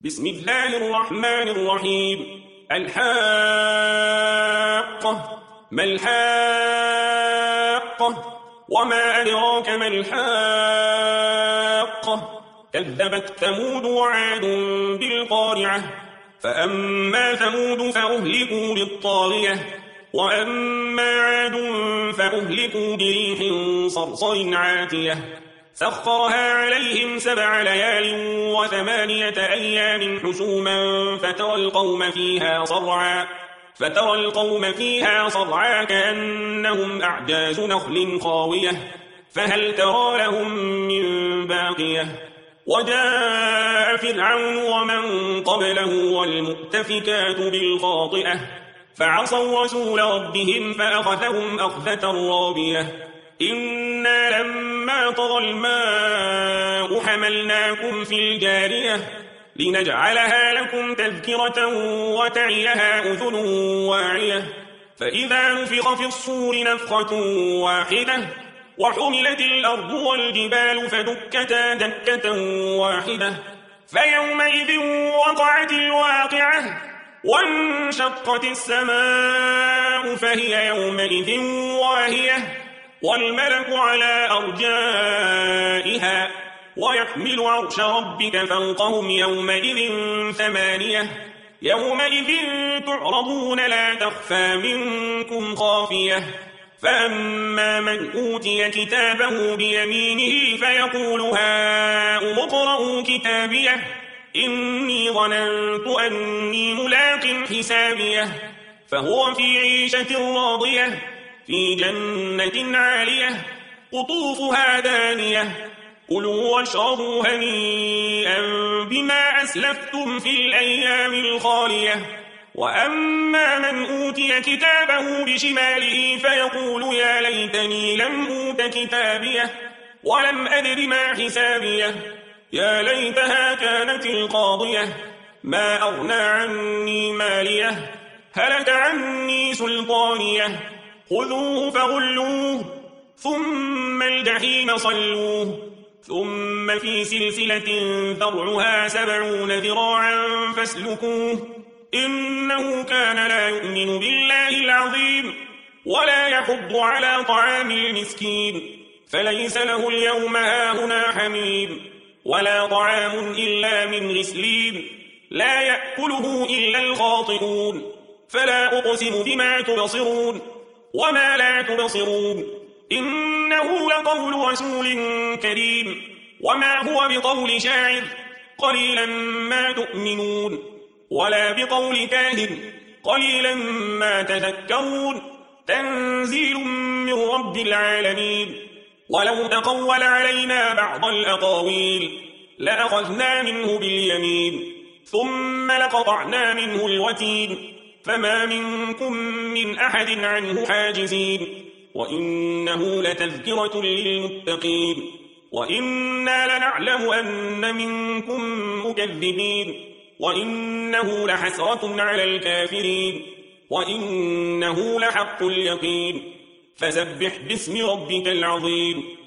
بسم الله الرحمن الرحيم. الحاقة. ما الحاقة؟ وما أدراك ما الحاقة؟ كذبت ثمود وعاد بالقارعة. فأما ثمود فأهلكوا بالطاغية، وأما عاد فأهلكوا بريح صرصر عاتية سخرها عليهم 7 ليال و8 أيام حسوما فترى القوم فيها صرعا كأنهم أعجاز نخل خاوية فهل ترى لهم من باقية. وجاء فرعون ومن قبله والمؤتفكات بالخاطئة فعصوا رسول ربهم فأخذهم أخذة رابية. إنا لما طغى الماء حملناكم في الجارية لنجعلها لكم تذكرة وتعيها أذن واعية. فإذا نفخ في الصور نفخة واحدة وحملت الأرض والجبال فدكتا دكة واحدة فيومئذ وقعت الواقعة وانشقت السماء فهي يومئذ واهية والملك على أرجائها ويحمل عرش ربك فوقهم يومئذ 8 يومئذ تعرضون لا تخفى منكم خافية. فأما من أوتي كتابه بيمينه فيقول هاؤم اقرءوا كتابيه إني ظننت أني ملاق حسابيه فهو في عيشة راضية في جنة عالية قطوفها دانية كلوا واشربوا هنيئا بما أسلفتم في الأيام الخالية. وأما من أوتي كتابه بشماله فيقول يا ليتني لم أوت كتابيه ولم أدر ما حسابيه يا ليتها كانت القاضية ما أغنى عني ماليه هلك عني سلطانيه خذوه فغلوه ثم الجحيم صلوه ثم في سلسلة ذرعها 70 ذراعا فاسلكوه إنه كان لا يؤمن بالله العظيم ولا يحض على طعام المسكين فليس له اليوم هاهنا حميم ولا طعام إلا من غسلين لا يأكله إلا الخاطئون. فلا أقسم بما تبصرون وما لا تبصرون إنه لقول رسول كريم وما هو بقول شاعر قليلا ما تؤمنون ولا بقول كاهن قليلا ما تذكرون تنزيل من رب العالمين. ولو تقول علينا بعض الأقاويل لأخذنا منه باليمين ثم لقطعنا منه الوتين فما منكم من أحد عنه حاجزين. وإنه لتذكرة للمتقين وإنا لنعلم أن منكم مكذبين وإنه لحسرة على الكافرين وإنه لحق اليقين. فسبح باسم ربك العظيم.